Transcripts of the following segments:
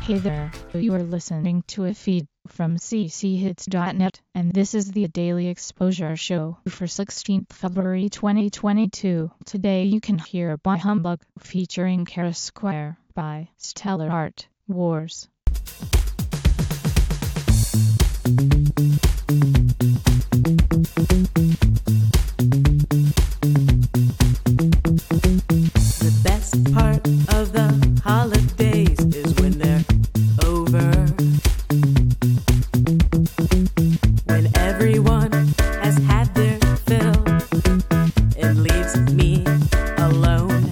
Hey there, you are listening to a feed from cchits.net, and this is the Daily Exposure Show for 16th February 2022. Today you can hear Bah Humbug featuring Kara Square by Stellar Art Wars. The best part of the holidays is when they're over, when everyone has had their fill and leaves me alone.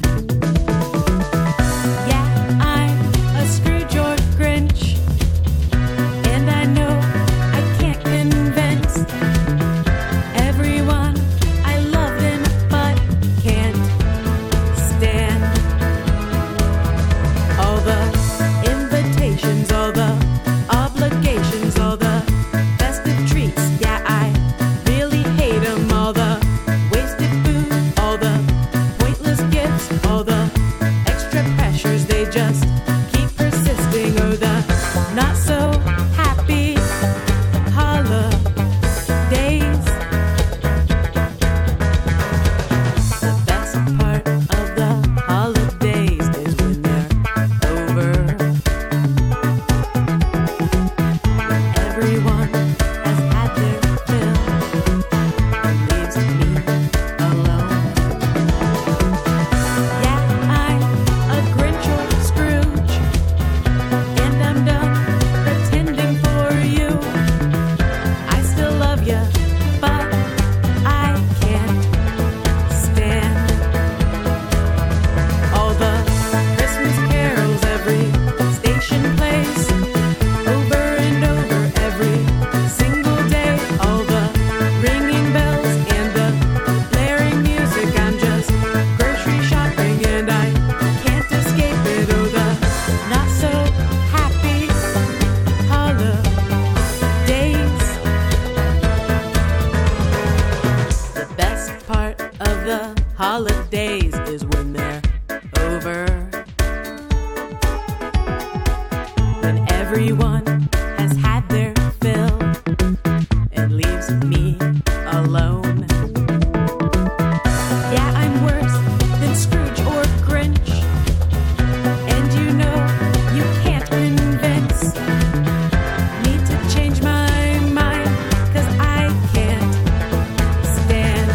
Yeah, I'm a Scrooge or Grinch, and I know I can't convince everyone I love them but can't stand all the invitations, all the obligations, all the festive treats. Yeah, I really hate them. All the wasted food, all the pointless gifts, all the extra pressures, they just keep persisting. Oh, the not so happy holidays. The best part of the holidays is when they're over, when everyone has had their fill and leaves me alone. Yeah, I'm a Grinch or Scrooge, and I'm done pretending for you. I still love you, but I can't stand all the Christmas carols every station plays, over and over every single day. All the ringing bells and the blaring music. I'm just grocery shopping and I can't escape it. Oh, the not so happy holidays. The best part of the holidays is when they're over, when everyone has had their fill and leaves me alone. Yeah, I'm worse than Scrooge or Grinch, and you know you can't convince me to change my mind, 'cause I can't stand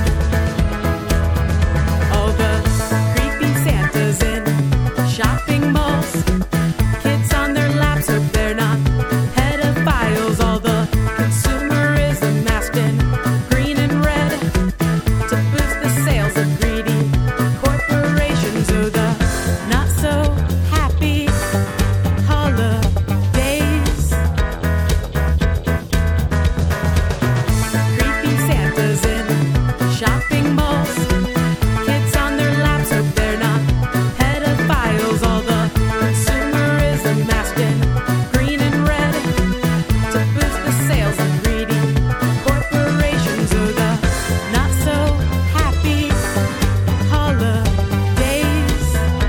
all the creepy Santas in shopping malls. Kids on their laps hope they're not pedophiles. All the consumerism masked in green and red to boost the sales of greedy corporations. Oh, the not so happy holidays. Creepy Santas in shopping malls. Kids on their laps hope they're not pedophiles. All the consumerism masked in green and red to boost the sales of greedy corporations. Oh, the not so happy holidays.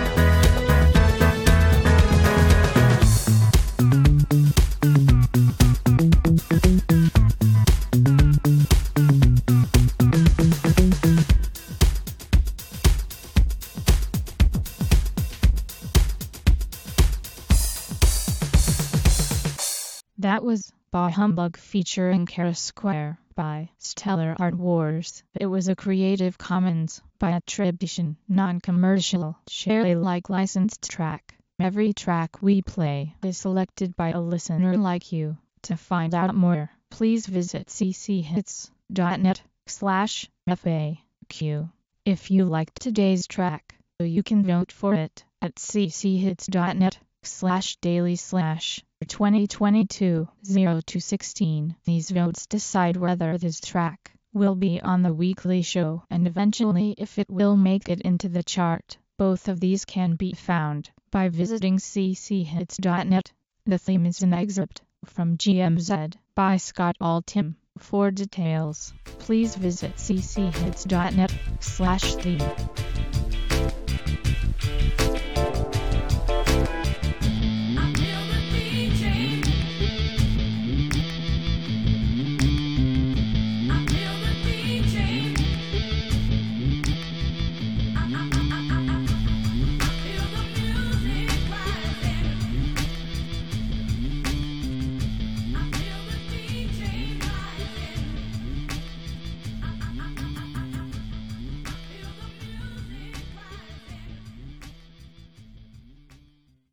That was Bah Humbug featuring Kara Square by Stellar Art Wars. It was a Creative Commons by attribution, non-commercial, share Alike licensed track. Every track we play is selected by a listener like you. To find out more, please visit cchits.net/FAQ. If you liked today's track, you can vote for it at cchits.net/daily/2022-02-16. These votes decide whether this track will be on the weekly show and eventually if it will make it into the chart. Both of these can be found by visiting cchits.net. The theme is an excerpt from GMZ by Scott Altham. For details, please visit cchits.net/theme.